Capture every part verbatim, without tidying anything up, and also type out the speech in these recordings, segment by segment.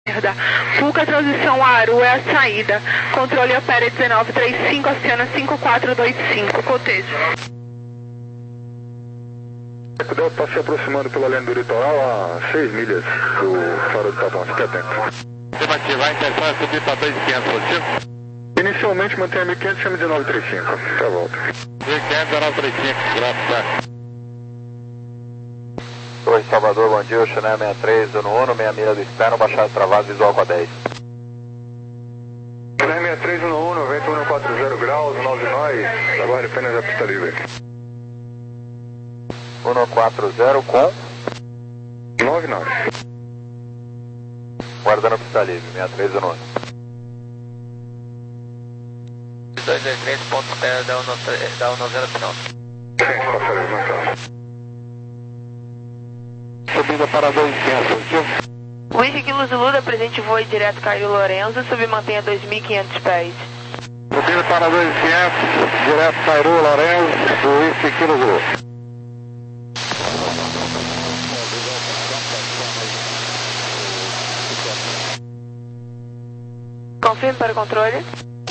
Fuca, transição Aru é a saída. Controle opera dezenove trinta e cinco, aciona cinco quatro dois cinco, cotejo. Está se aproximando pela linha do litoral a seis milhas do Faro de Tapão, fique atento. Estimativa, a intenção é subir para dois mil e quinhentos, positivo? Inicialmente mantém a mil e quinhentos, chama dezenove trinta e cinco, até a volta. mil e quinhentos, dezenove trinta e cinco, graças. Oi, Salvador, bom dia, Chanel sessenta e três, Uno Uno, meia milha do externo, baixada travado, visual com a dez. Chanel sessenta e três, Uno Uno, vento cento e quarenta graus, nove nós, aguarde apenas a pista livre. cento e quarenta com? nove nós. Guardando a pista livre, sessenta e três, Uno Uno. dois dois três, ponto zero, dá um zero final. Sim, passarinho, não tá. Subida para dois mil e quinhentos, positivo? Whisky Kilo Zulu, da presente voo direto Caio Lourenço, submantenha dois mil e quinhentos pés. Subida para dois mil e quinhentos, direto Cairo Lourenço, do Whisky Kilo Zulu. Confirme para o controle.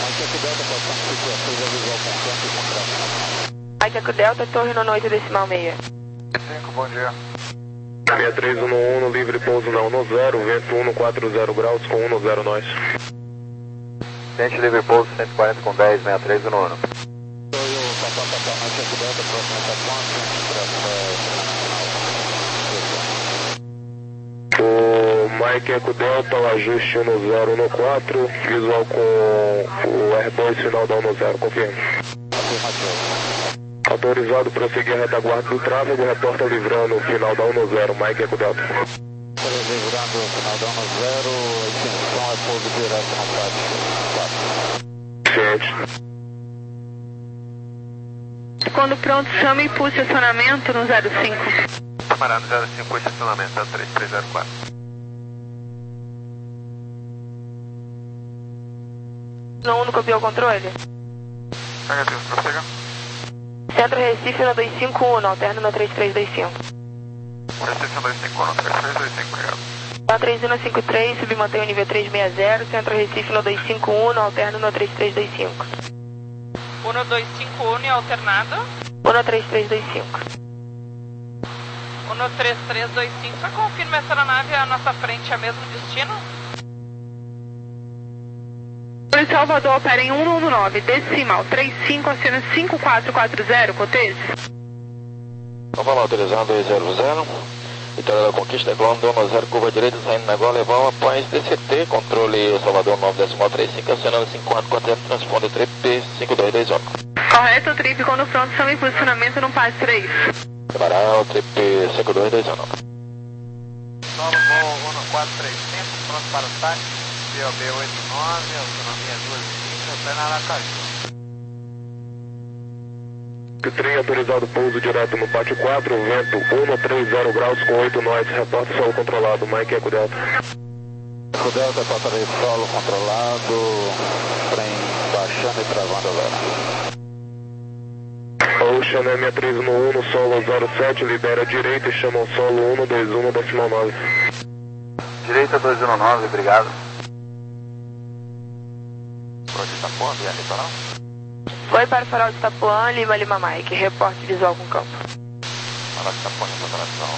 Aiteco Delta, torre no noite decimal meia. cinco, bom dia. sessenta e três, Uno Uno, livre pouso na Uno zero, vento cento e quarenta graus com Uno zero nós. Tente livre pouso cento e quarenta com dez, sessenta e três, Uno Uno. O Mike Eco Delta, o ajuste Uno zero, Uno quatro, visual com o R dois final da Uno zero, confirma. Autorizado para seguir a retaguarda do tráfego, reporta livrando o final da Uno zero, Mike Eco Delta. Livrando o final da Uno zero, extensão é pouso direto no Ciente. Quando pronto, chame e pulse acionamento no zero cinco. Camarada zero cinco, estacionamento zero três três zero quatro. No Uno, copiou o controle? Negativo, prossiga. Centro Recife no dois cinco um, alterno no três três dois cinco. Recife dois cinco um, três três dois cinco, obrigado. quatro três um cinco três, submantém o nível trezentos e sessenta, Centro Recife no dois cinco um, alterno no três três dois cinco. Uno dois cinco um e alternado. Uno três três dois cinco. Uno três três dois cinco, só confirma essa aeronave à nossa frente é o mesmo destino? Salvador opera em cento e nove, decimal trinta e cinco, aciona cinco quatro quatro zero, cotejo. Vamos lá, autorizando dois zero zero. Vitória da Conquista, Colômbia, Uno zero, curva direita, saindo na Gola, levar após D C T, controle Salvador nove decimal trinta e cinco, acionando cinco quatro quatro zero, transponder trip cinco dois dois um. Correto, trip, quando pronto, chame em posicionamento no passe três. Preparar o trip cinco dois dois um. Solo voo Uno quatro três cinco, pronto para o táxi, B O B oito nove, autonomia duas cinco, até na Aracaju. Trem autorizado pouso direto no pátio quatro, vento cento e trinta graus com oito nós, reporta solo controlado, Mike Eco Delta. Eco Delta, porta-avião solo controlado, trem baixando e travando agora. Ocean sessenta e três Uno Uno, solo zero sete, libera direita e chama o solo cento e vinte e um, decimal nove. Direita dois um nove, obrigado. Pronto, Itapuã, via litoral? Foi para o farol de Itapuã, Lima Lima Mike, reporte visual com campo. Farol de Itapuã, moderação,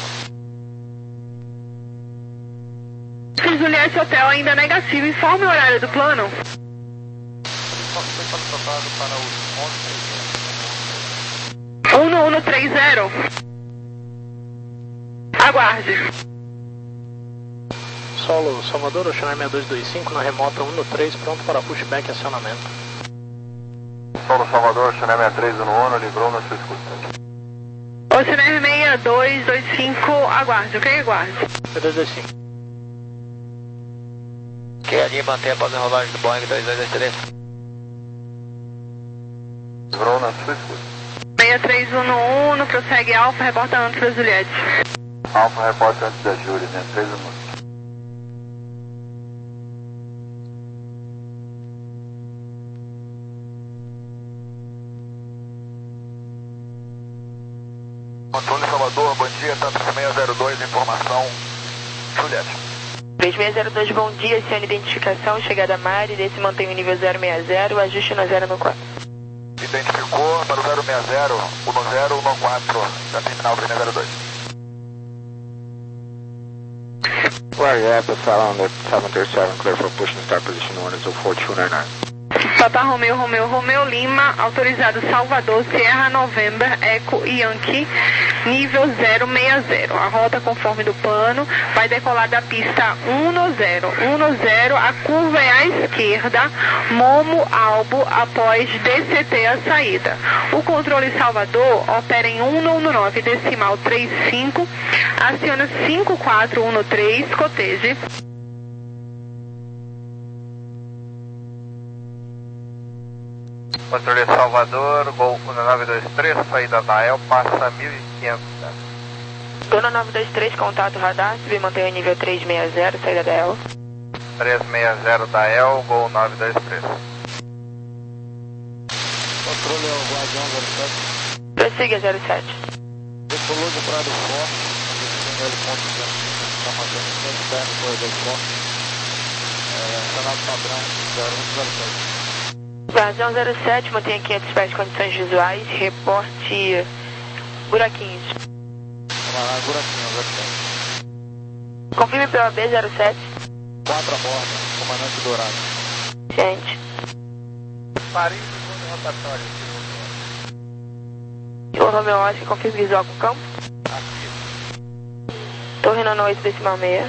Se Juliette Hotel ainda negativo, informe o horário do plano. Só foi para trocado para o cento e trinta. Aguarde. Solo, Salvador, Oceanária sessenta e dois dois cinco, na remota um três, pronto para pushback e acionamento. Solo Salvador, Chanel sessenta e três, Uno Uno, livrou na sua escuta. Oceanária sessenta e dois dois cinco, aguarde, ok? Aguarde. sessenta e dois dois cinco. Que ali mantém a pausa de rolagem do Boeing dois dois dois três. Livrou na sua escuta. sessenta e três Uno Uno, prossegue Alfa, reporta antes da Juliette. Alfa, repórter antes da Júlia, né? três minutos. Antônio Salvador, bom dia, Tanto seis zero dois, informação, Juliette. três seis zero dois, bom dia, Ciane identificação, chegada a Mari, desse mantém o nível zero seis zero, ajuste no zero no quatro. Identificou para o zero seis zero, um zero um quatro, da terminal Brina zero dois. Where are you at, the Salon at seven three seven, clear for push and start position one zero four two nine nine. Papa Romeo, Romeo, Romeo Lima, autorizado Salvador, Sierra November, Eco Yankee, nível zero seis zero. A rota conforme do plano vai decolar da pista um zero, um zero, a curva é à esquerda, Momo Albo, após D C T a saída. O controle Salvador opera em um nove decimal trinta e cinco, aciona cinco quatro um três, coteje. Controle Salvador, Gol um nove dois três, saída da El, passa mil e quinhentos. Gol nove dois três, contato radar, subir mantém o nível três seis zero, saída da El. três seis zero da El, Gol nove dois três. Controle é o Guardião zero sete. Prossiga zero sete. Decolou do Prado Forte, ele ponto está mantendo sempre perto do corredor forte. Canal padrão zero um zero sete. Guardião zero sete, mantenha quinhentos pés de condições visuais, reporte buraquinhos. Camará, buraquinho, zero sete. Confirme P O B zero sete. quatro a bordo, comandante Dourado. Gente. Paris, segundo rotatório. O Romeo Oscar, confirme visual com campo. Aqui. Torre nono oito decimal seis.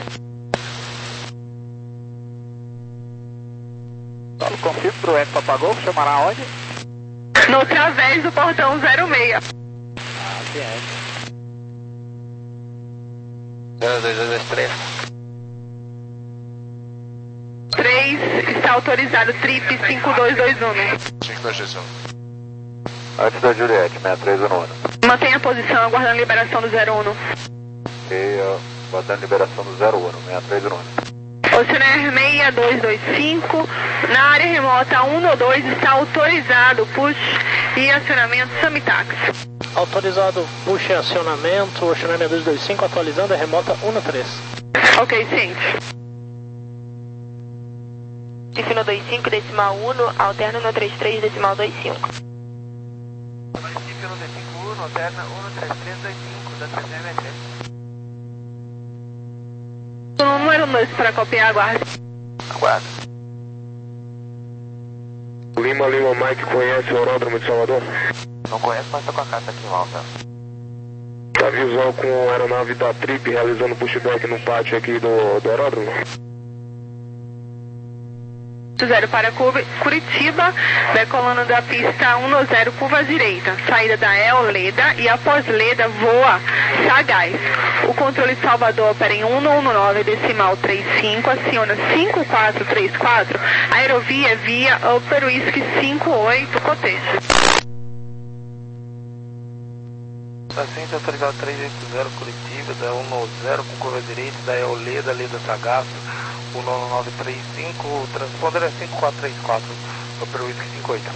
Confirmo pro Eco Papagol, chamará onde? No través do portão zero seis. Ah, que é. zero dois dois três. três, está autorizado, trip cinco dois dois um. cinco dois dois um. Antes da Juliette, seis três um um. Mantenha a posição, aguardando liberação do zero um. Ok, aguardando liberação do zero um, seis três um um. Oceaner seis dois dois cinco, na área remota um dois está autorizado push e acionamento Samitax. Autorizado push e acionamento, Oceaner seis dois dois cinco, atualizando a remota um três. Ok, ciente. Defino dois cinco, decimal um, alterna no trinta e três, decimal vinte e cinco. Defino D cinco um, alterna um três três dois cinco, da T C M três. Número dois para copiar, aguarde. Aguardo. Lima, Lima, Mike, conhece o aeródromo de Salvador? Não conheço, mas tô com a carta aqui em volta. Tá visual com a aeronave da Trip realizando pushback no pátio aqui do, do aeródromo? zero para Curitiba, decolando da pista um zero, curva direita, saída da El Leda e após Leda voa Sagaz. O controle Salvador opera em um nove decimal trinta e cinco, aciona cinco quatro três quatro, aerovia via Upper Whisky cinco oito, cotejo. Paciente autorizado três oito zero Curitiba, da um zero com curva direita, da El Leda, Leda Sagaz. um nove três cinco, o transponder é cinco quatro três quatro, Upper Whisky cinco oito.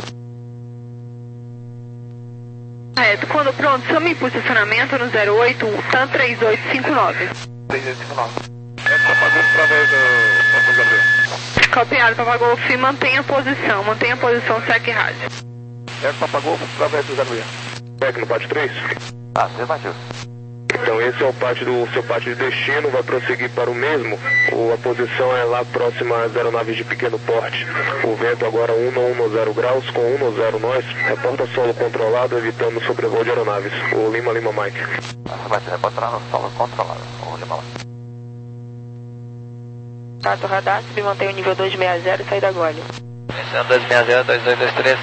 Correto, quando pronto, some impulso estacionamento no zero oito, T A M três oito cinco nove. três oito cinco nove. É Papagol através do Porto Gabriel. Copiado, Papagolf, mantenha a posição, mantenha a posição, segue rádio. É Papagol através do Gabriel. Back no pátio três? Ah, você bateu. Então esse é o pátio do seu pátio de destino, vai prosseguir para o mesmo. O, a posição é lá próxima às aeronaves de pequeno porte. O vento agora um zero graus, com um zero nós. Reporta solo controlado, evitando sobrevoo de aeronaves. O Lima Lima Mike. Você vai se reportar no solo controlado. Vamos Lima lá. Tato radar, subir mantém o nível dois seis zero, saída agora. Começando dois seis zero, dois dois dois três.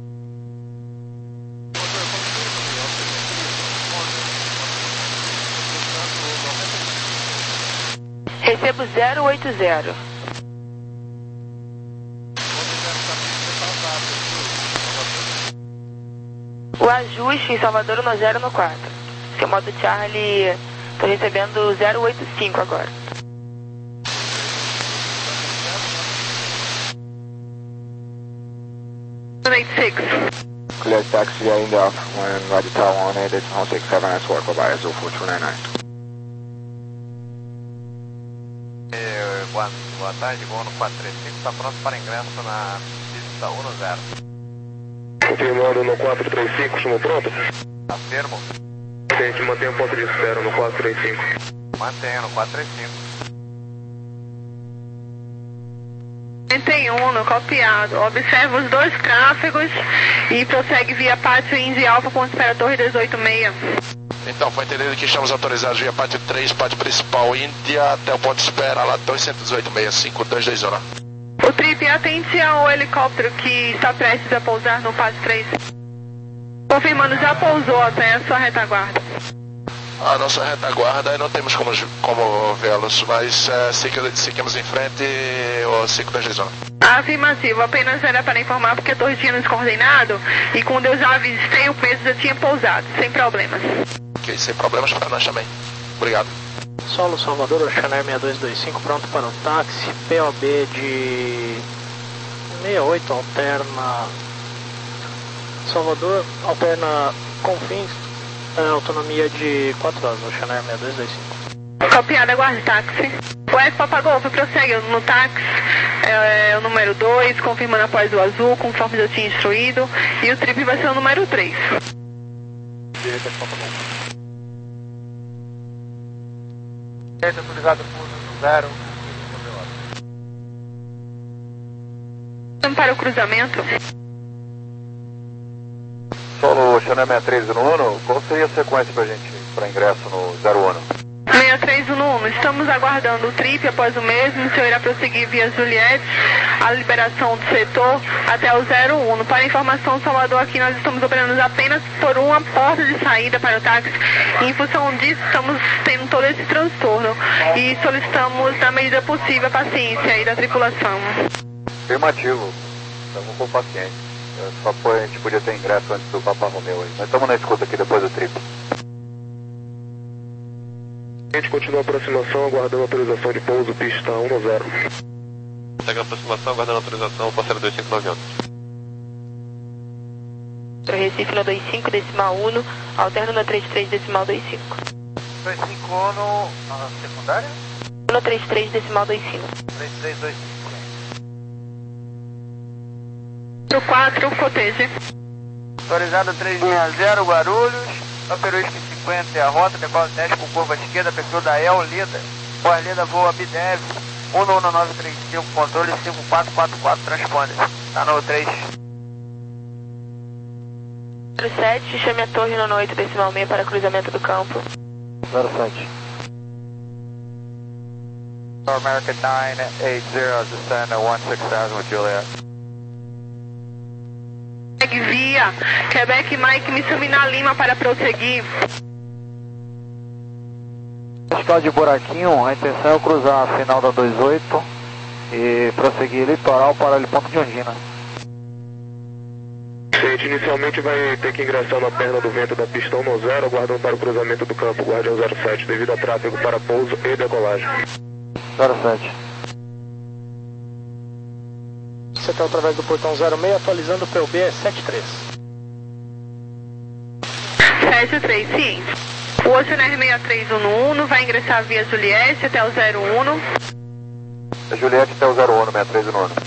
Recebo zero oito zero. O ajuste em Salvador no zero no quatro. Seu modo Charlie, estou recebendo zero oito cinco agora. oito seis. Clear taxi ainda off when Roger Tower one eight, decimal six seven, S work, bye bye, zero four two nine nine. boa, boa tarde, voo no quatro três cinco, está pronto para ingresso na pista um zero. Confirmando no quatro três cinco, estamos pronto? Afirmo. Gente, mantenha o ponto de espera no quatro três cinco. Mantenha no quatro três cinco. quarenta e um, no copiado. Observa os dois tráfegos e prossegue via Pátio Indy Alfa, ponto de espera Torre dezoito seis. Então, foi entendido que estamos autorizados via Pátio três, Pátio Principal Índia, até o ponto de espera lá dois um oito seis cinco dois dois zero. O trip atende ao helicóptero que está prestes a pousar no Pátio três. Confirmando, já pousou até a sua retaguarda. A nossa retaguarda, não temos como, como vê-los, mas é, seguimos em frente o cinco dois dois zero. Afirmativo, apenas era para informar porque a torre tinha nos coordenado e quando eu já avistei o peso já tinha pousado, sem problemas. Ok, sem problemas para nós também. Obrigado. Solo Salvador, Oceanair seis dois dois cinco, pronto para o táxi, P O B de sessenta e oito, alterna Salvador, alterna Confins, é, autonomia de quatro horas, Oceanair seis dois dois cinco. Copiado, aguarde táxi. O F Papagolfo prossegue no táxi, é, o número dois, confirmando após o azul, conforme eu tinha instruído, e o trip vai ser o número três. Autorizado por zero. Para o cruzamento. Solo Oceanair sessenta e três no Uno, qual seria a sequência para a gente, para ingresso no zero um? sessenta e três no Uno, estamos aguardando o trip após o mesmo, o senhor irá prosseguir via Juliette, a liberação do setor até o zero um. Para informação, Salvador, aqui nós estamos operando apenas por uma porta de saída para o táxi e em função disso estamos tendo todo esse transtorno e solicitamos na medida possível a paciência aí da tripulação. Afirmativo, estamos com paciência. Só foi, a gente podia ter ingresso antes do Papa Romeu aí. Nós estamos na escuta aqui depois do trip. A gente continua a aproximação, aguardando autorização de pouso, pista um zero. Segue a aproximação, aguardando autorização, parceiro dois cinco nove um. Recife no dois cinco, decimal um, alterno no trinta e três, decimal vinte e cinco. dois cinco no a secundária? No trinta e três, decimal vinte e cinco. três três dois cinco. No quatro, coteje. Autorizado três seis zero, Guarulhos. Operuísque cinquenta, a rota, decola dez com curva esquerda, perfil da El Lida. Pós Lida voa Bidev, um um nove três cinco, controle cinco quatro quatro quatro, transponder. Tá no três. zero sete, chame a torre no oito, decimal seis para cruzamento do campo. zero sete. American nine eight zero, descend one six thousand with Juliet. Via Quebec Mike Missumina Lima para prosseguir. Escala de buraquinho, a intenção é cruzar a final da vinte e oito e prosseguir litoral para o ponto de Ondina. Gente, inicialmente vai ter que ingressar na perna do vento da pista um zero, aguardando para o cruzamento do campo Guardião zero sete, devido a tráfego para pouso e decolagem. zero sete. Você está através do portão zero seis, atualizando o P U B é sete três. sete três, sim. O Oceanair sessenta e três no Uno vai ingressar via Juliette até o zero um. A Juliette até o zero um, sessenta e três no Uno.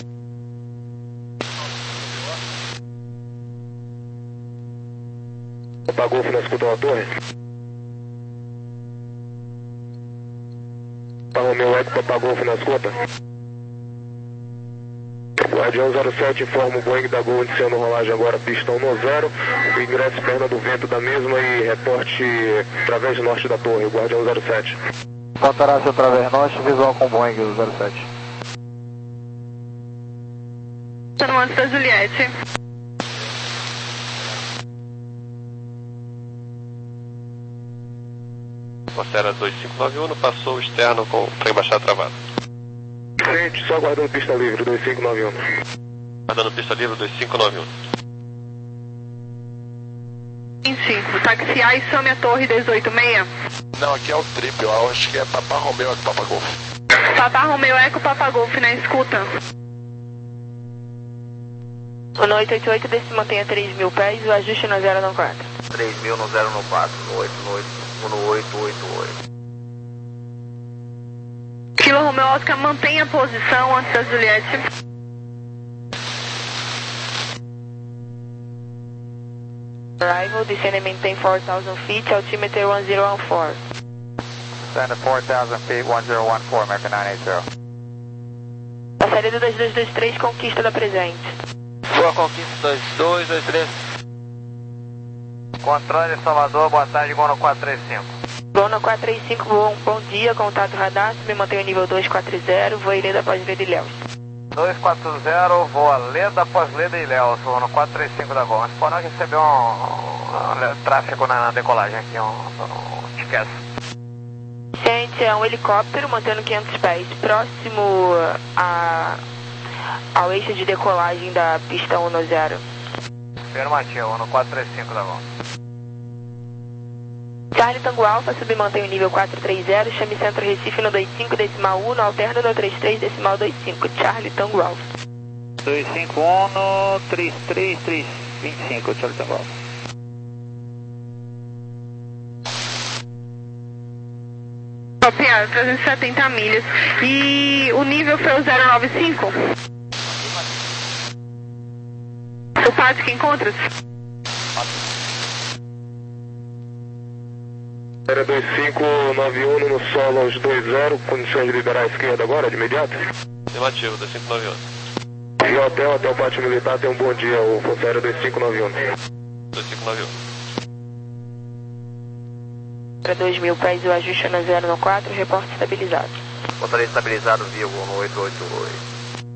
Papagolfo na escuta da torre. Papa Romeu Eco, Papagolfo na escuta. Guardião zero sete informa o Boeing da Gol iniciando rolagem agora, pista um zero, o ingresso perna do vento da mesma e reporte através norte da torre, Guardião zero sete. Contará-se através norte, visual com Boeing zero sete. Está no antes da Juliette. Considera dois cinco nove um, passou o externo com o trem baixado travado. Gente, só aguardando pista livre, dois cinco nove um. Aguardando pista livre, dois cinco nove um. Em cinco, táxi A e some a torre dezoito seis. Não, aqui é o trip, eu acho que é Papa Romeu Eco Papagolfo. Papa Romeu Eco Papagolfo na escuta. O no oito oito oito, desse mantenha três mil pés e o ajuste no zero nove quatro. três mil no zero no quatro, no oito no oito, no oito oito oito. Kilo Romeo Oscar, mantenha a posição antes da Juliette. Arrival, descend and maintain four thousand feet, altimeter one zero one four. Descend to four thousand feet, one zero one four, American nine eight zero. A saída dois dois dois três, conquista da presente. Boa conquista, dois dois dois três. Controle Salvador, boa tarde, Gono quatro três cinco. Gono quatro três cinco, bom, bom dia, contato radar, me mantém o nível dois quatro zero, vou Leda após Leda e Ilhéus. dois quatro zero, voa Leda após Leda e Ilhéus, Gono quatro três cinco da Gol. Mas nós recebeu um, um, um tráfego na, na decolagem aqui, um, um esquece. Gente, é um helicóptero mantendo quinhentos pés, próximo a, ao eixo de decolagem da pista um zero. Afirmativo, Gono quatro três cinco da Gol. Charlie Tango Alpha, submantém o nível quatro três zero, chame Centro Recife no dois cinco decimal um, alterno no três três decimal dois cinco, Charlie Tango Alpha. dois cinco um no três três três dois cinco, Charlie Tango Alpha. Copiado, trezentas e setenta milhas. E o nível foi o zero nove cinco? O pátio que encontra-se? Era dois cinco nove um no solo aos dois zero, condições de liberar a esquerda agora, de imediato? Afirmativo, dois cinco nove um. E o hotel, hotel Pátio Militar, tem um bom dia, o Força Aérea dois cinco nove um. dois cinco nove um. Para dois mil pés, o ajuste no zero no quatro, reporte estabilizado. Motor estabilizado, vivo no oito oito oito.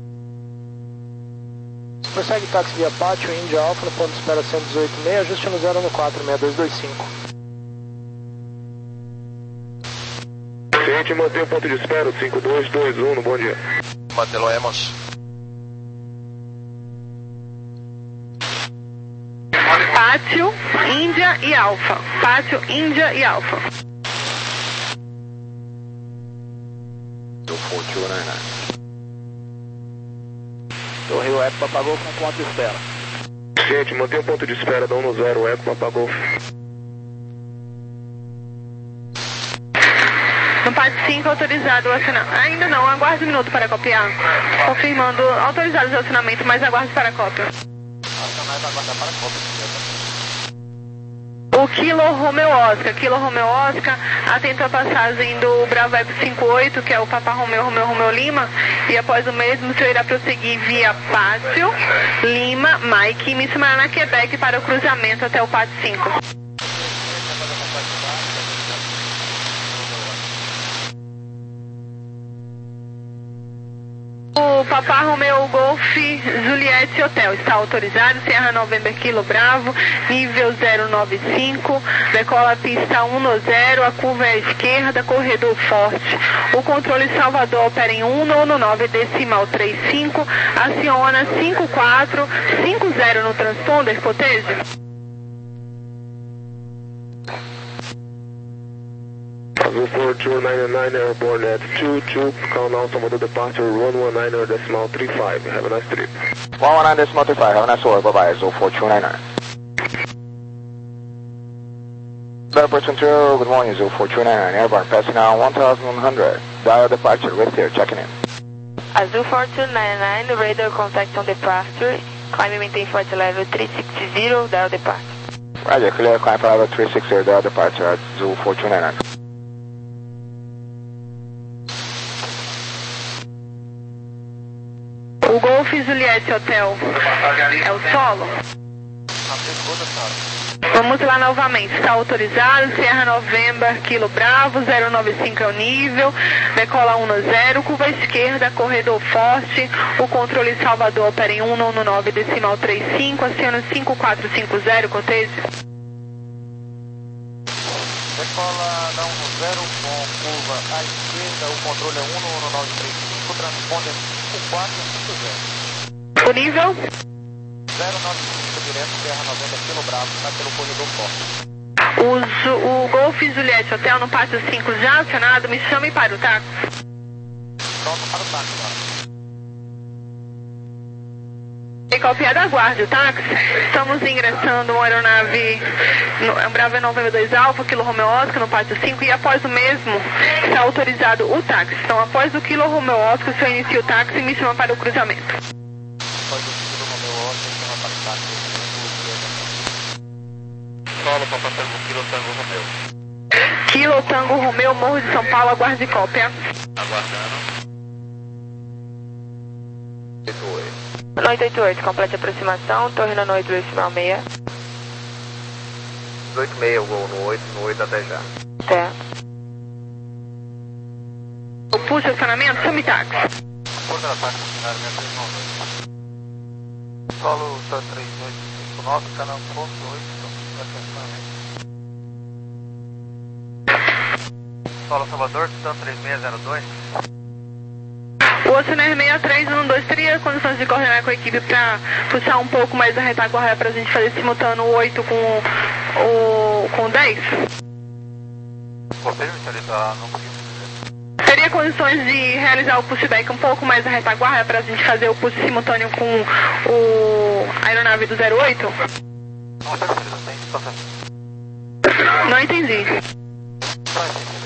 Prossegue táxi via Pátio, Índia Alfa, no ponto de espera cento e dezoito seis, ajuste no zero no quatro, seis dois dois cinco. Gente, mantém o ponto de espera, cinco dois dois um, no bom dia. Mantê-lo, Emos. Pátio, Índia e Alfa. Pátio, Índia e Alfa. Torre Eco Papagol com ponto de espera. Gente, mantém o ponto de espera da um zero, Eco Papagol. No pátio cinco, autorizado o acionamento. Ainda não, aguarde um minuto para copiar. Confirmando, autorizado o acionamento, mas aguarde para a cópia. O Kilo Romeo Oscar, Kilo Romeo Oscar, atento à passagem do Bravo Eco cinquenta e oito, que é o Papa Romeo, Romeo, Romeo Lima, e após o mesmo o senhor irá prosseguir via Pátio, Lima, Mike, Miss Maraná, Quebec, para o cruzamento até o Pátio cinco. O Papa Romeo Golf Juliette Hotel está autorizado, Sierra November Kilo Bravo, nível zero nove cinco, decola a pista um zero, a curva é à esquerda, corredor forte. O controle Salvador opera em um no nove decimal três cinco, aciona cinco quatro cinco zero no transponder, cotejo. Azul four two nine nine airborne at two two, countdown Salvador departure one one nine decimal three five. Have a nice trip. one one nine decimal three five, have a nice work, bye bye, Azul four two nine nine. Airport Central, good morning, Azul four two nine nine, airborne, passing now one thousand one hundred, dial departure, right here, checking in. Azul four two nine nine, radar contact on departure, climb and maintain flight level three sixty, dial departure. Roger, clear, climb for level three sixty, dial departure, Azul four two nine nine. O Golf Juliette Hotel é o solo? Vamos lá novamente, está autorizado, Sierra November, Kilo Bravo, zero nove cinco é o nível, decola um zero, curva esquerda, corredor forte, o controle Salvador opera em um nove decimal três cinco, aciona cinco quatro cinco zero, cotejo. Decola da um zero com curva à esquerda, o controle é um nove três cinco, transponder cinco quatro cinco zero. O nível? zero nove cinco direto, Sierra November, Kilo Bravo, está pelo corredor forte. O, o Golf Juliette Hotel no pátio cinco já acionado, me chame para o táxi. Pronto para o táxi agora. Copiado, aguarde o táxi. Estamos ingressando uma aeronave, no, é um Bravo noventa e dois Alfa, Kilo Romeo Oscar, no pátio cinco, e após o mesmo está autorizado o táxi. Então, após o Kilo Romeo Oscar, o senhor inicia o táxi e me chama para o cruzamento. Após o Kilo Romeo Oscar, chama para o táxi. Solo para passar o Kilo Tango Romeo. Kilo Tango Romeo, Morro de São Paulo, aguarde cópia. Aguardando. Noite oitenta e oito, complete a aproximação, torre na noite decimal seis. dezoito e meia, voo no oito, no oito até já. Certo. O pulso estacionamento, chame táxi. Porta da táxi, final minha três nove dois. Solo T três oito cinco nove, canal ponto oito, Solo Salvador, T três seis zero dois. O Oceaner seis três um dois teria condições de coordenar com a equipe para puxar um pouco mais a retaguarda para a gente fazer simultâneo o oito com o com o dez? Confirme, senhorita, não consegui dizer. Teria condições de realizar o pushback um pouco mais a retaguarda para a gente fazer o push simultâneo com o a aeronave do zero oito? Não, senhorita, tem situação. Não entendi. Não entendi.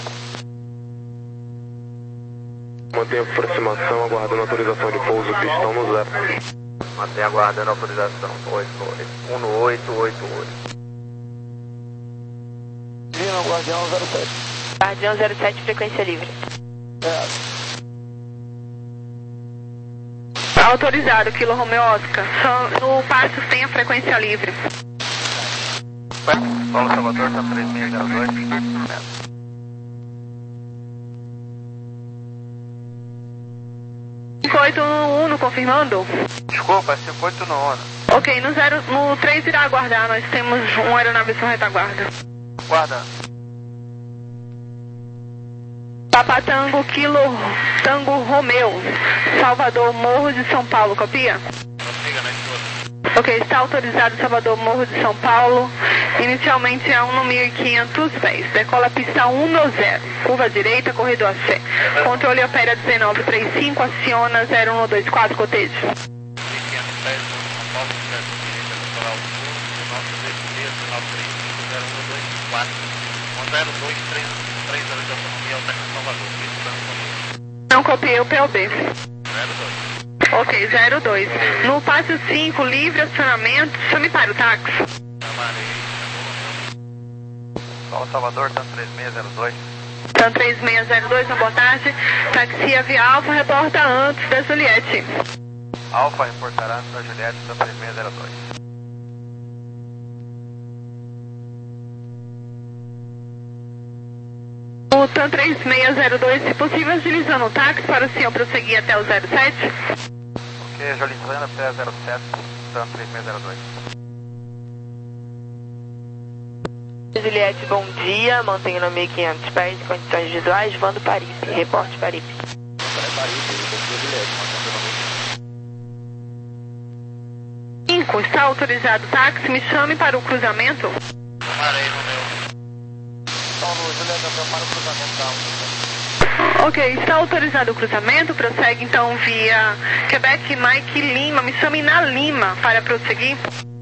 Mantenha a aproximação, aguardando autorização de pouso, pistão no zero. Mantenha aguardando autorização. oito, oito. um no oito, oito, oito. Vino, Guardião zero sete. Guardião zero sete, frequência livre. É. Autorizado, Kilo Romeo Oscar. Só no pátio tem a frequência livre. Solo Salvador, T três seis zero dois. cinco oito um, confirmando? Desculpa, é cinco oito no ONU. Ok, no, zero, no três irá aguardar, nós temos uma aeronave só retaguarda. Guarda. Papa Tango, Kilo Tango Romeo, Salvador, Morro de São Paulo, copia? Prossiga na escuta. Ok, está autorizado Salvador, Morro de São Paulo, inicialmente é um no mil e quinhentos pés, decola pista um no zero, curva direita, corredor C. Controle opera dezenove trinta e cinco, aciona zero um dois quatro, cotejo. mil e quinhentos pés, São Paulo, certo, direita, litoral sul, dezenove trinta e cinco, zero um dois quatro, zero dois três três zero de autonomia, Altaca Salvador, isso para Não copiei o P O B. zero dois. Ok, zero dois. No pátio cinco, livre acionamento, chame para o táxi. Chamarei, Solo Salvador, T três seis zero dois. T três seis zero dois, na abordagem, táxi Via Alfa, reporta antes da Juliette. Alfa reportará antes da Juliette, T três seis zero dois. O T três seis zero dois, se possível, agilizando o táxi para o senhor prosseguir até o zero sete. Ok, agilizando até zero sete, T três seis zero dois. Juliette, bom dia, mantenha no mil e quinhentos pés, condições visuais, Vando Paris, reporte Paris. cinco, está autorizado o táxi, me chame para o cruzamento. Chamarei no meu. Solo, Juliette, para o cruzamento da Ok, está autorizado o cruzamento, prossegue então via Quebec, Mike, Lima, me chame na Lima para prosseguir.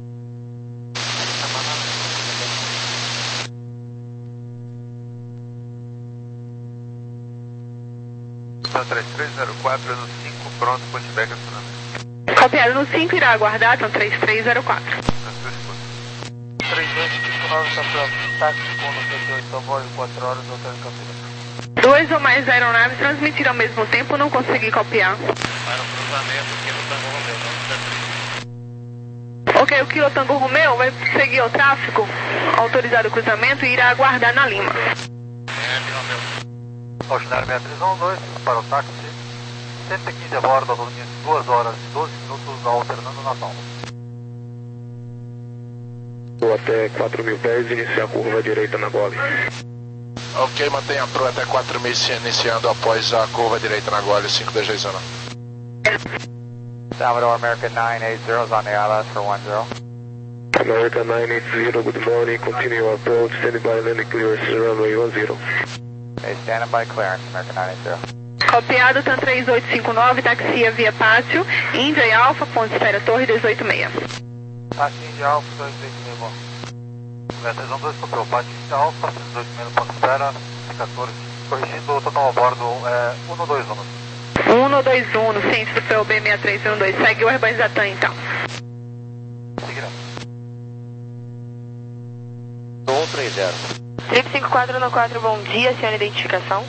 T três três zero quatro no cinco, pronto, pushback acionamento. Copiado no cinco, irá aguardar, então três três zero quatro. três dois cinco nove, está pronto, táxi com noventa e oito, a bordo quatro horas, voltando em Campinas. Duas ou mais aeronaves transmitiram ao mesmo tempo, não consegui copiar. Para o cruzamento aqui no Tango Romeo, não T três. Ok, o Kilo Tango Romeo vai seguir o tráfego, autorizado o cruzamento e irá aguardar na Lima. Oceanário seis três um dois, para o táxi, cento e quinze a bordo, autonomia de duas horas e doze minutos, alternando na zona. Vou até quatro mil pés, iniciar a curva direita na Gole. Ok, mantenha a pro até quatro mil iniciando após a curva direita na Gole, cinco dois dois zero. Salvador, American nine eight zero is on the I L S for one zero. American nine eight zero, good morning, continue our approach, standing by landing clearance, runway one zero. Okay, standing by clearance, American nine eight zero. Copiado, TAM três oito cinco nove, taxia via Pátio, Índia e Alfa, ponto espera Torre dezoito seis. Pátio Índia Alfa, dois oito seis, bom. três um dois, copiou. Pátio Índia Alfa, dezoito seis, ponto espera, quatorze. Corrigindo o total a bordo, é um dois um. um dois um, centro do P O B seis três um dois. Segue o urbanizar TAM, então. Seguirá. um três zero. Trip cinco quatro um quatro, bom dia, senhora identificação.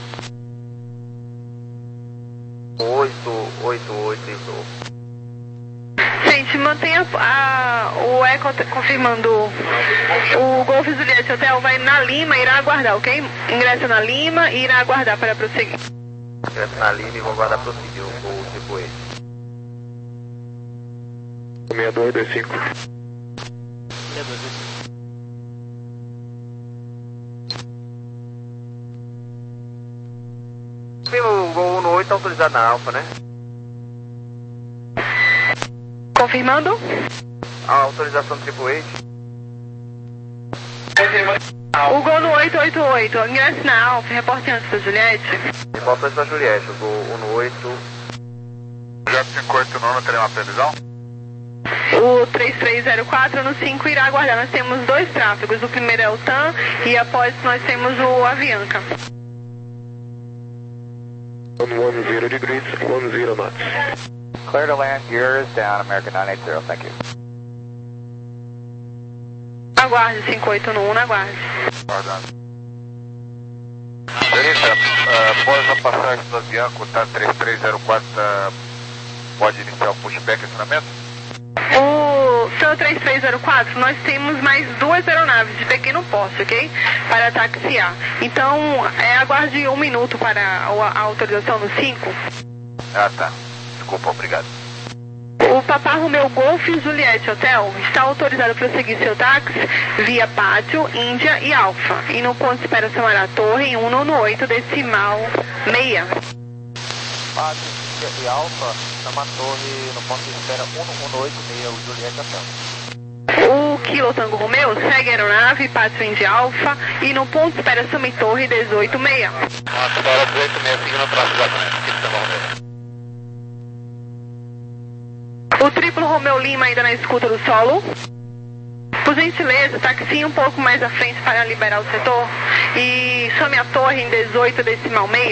oito oito oito. Gente, mantenha a, o Eco confirmando. O Golf Juliette Hotel vai na Lima e irá aguardar, ok? Ingressa na Lima e irá aguardar para prosseguir. Ingressa na Lima e vou aguardar prosseguir o voo tipo E. seis dois dois cinco. seis dois dois cinco. O voo no oito autorizado na Alfa, né? Confirmando? A autorização do Triple Eight. O gol no oito oito oito, ingresse na Alfa, reporte antes da Juliette. Reporte antes da Juliette, o gol no oito. Já cinco oito nove, terá uma previsão? O três três zero quatro no cinco irá aguardar. Nós temos dois tráfegos, o primeiro é o TAM e após nós temos o Avianca. one one zero degrees, one zero knots. Clear to land, gears down, American nine eight zero, thank you. Aguarde, cinco oito um, aguarde. Aguardando. Direita, uh, após a passagem do Avianca, tá três três zero quatro, uh, pode iniciar o pushback acionamento? O seu três três zero quatro, nós temos mais duas aeronaves de pequeno porte, ok? Para taxiar. Então, é, aguarde um minuto para a, a autorização no cinco. Ah, tá. Desculpa, obrigado. O Papa Romeo Golf Juliette Hotel está autorizado para seguir seu táxi via Pátio, Índia e Alfa. E no ponto de espera Samará Torre, um no oito decimal seis. Pátio, Índia e Alfa, Samará Torre, no ponto de espera um no oito seis, o Juliette Hotel. O Kilo Tango Romeo segue a aeronave, Pátio Índia Alfa e no ponto de espera Sami Torre dezoito seis. Nossa, espera dezoito seis, seguindo atrás exatamente, Kilo Tango Romeo. O triplo Romeo Lima ainda na escuta do solo. Por gentileza, taxi um pouco mais à frente para liberar o setor. E some a torre em dezoito decimal seis.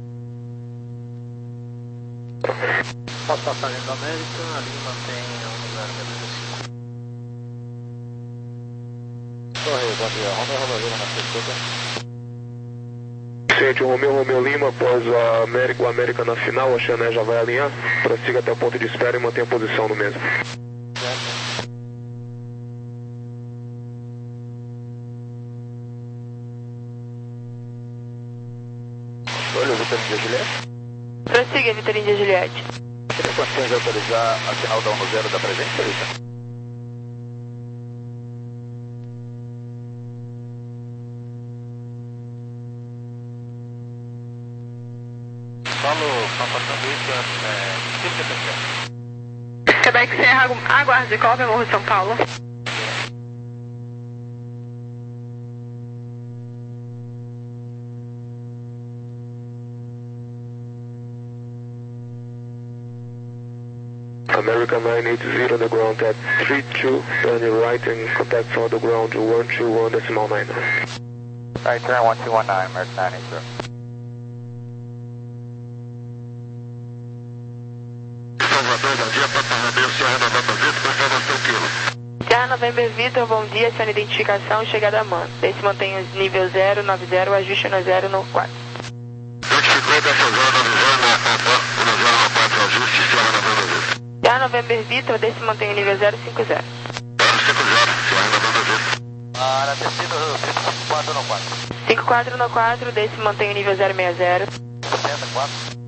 Posso passar dentro da América, ali mantém um zero seis cinco. Torre, bom dia, Romeo Romeo Lima na escuta. Gente, o Romeo Romeo Lima, após a América, o América na final, a Chané já vai alinhar. Prossiga até o ponto de espera e mantenha a posição no mesmo. Olha o Vitorino de Juliette. Prossiga, Vitorino de Juliette. Teria condições de autorizar a final da um zero da presente, Felícia? Falo, Papa Sanduíche, é, T P C. Quebec Serra, aguarde, Copa, Morro de São Paulo. American nine eight zero on the ground at three two, turn your right and contact on the ground one two one decimal nine. Right, turn one two one nine, American nine eight zero. Serra November Vitor, bom dia, sua identificação, chegada a mano. Desse mantém os nível zero nove zero, ajuste no zero no quatro. Serra November Vitor, desse mantém o nível zero cinco zero. Para descida, cinco quatro no quatro. cinco quatro no quatro, desse mantém o nível zero seis zero. setenta e quatro.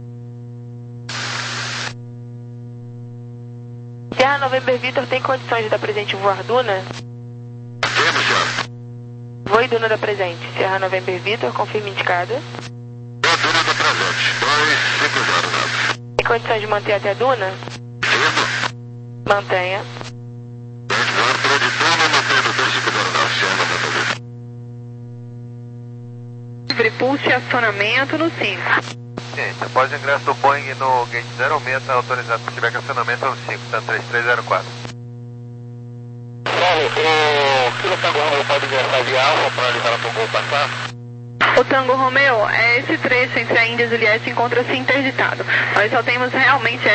Serra November Vitor, tem condições de dar presente o voar Duna? Temos, senhor. Voo e Duna da presente. Serra November Vitor, confirma indicada. Duna da presente, dois cinco zero. Tem condições de manter até Duna? Sim. Mantenha. Entrou de Duna, mantendo dois cinco zero, Serra November. Livre pulso e acionamento no cinco. Ciência. Após o ingresso do Boeing no gate zero seis, está autorizado para tiver acionamento no cinco, tá três três zero quatro. Paulo, o Kilo Tango Romeo pode ingressar via Alfa para liberar para o gol passar? O Tango Romeo, é esse trecho entre a Índias e o Lies encontra-se interditado. Nós só temos realmente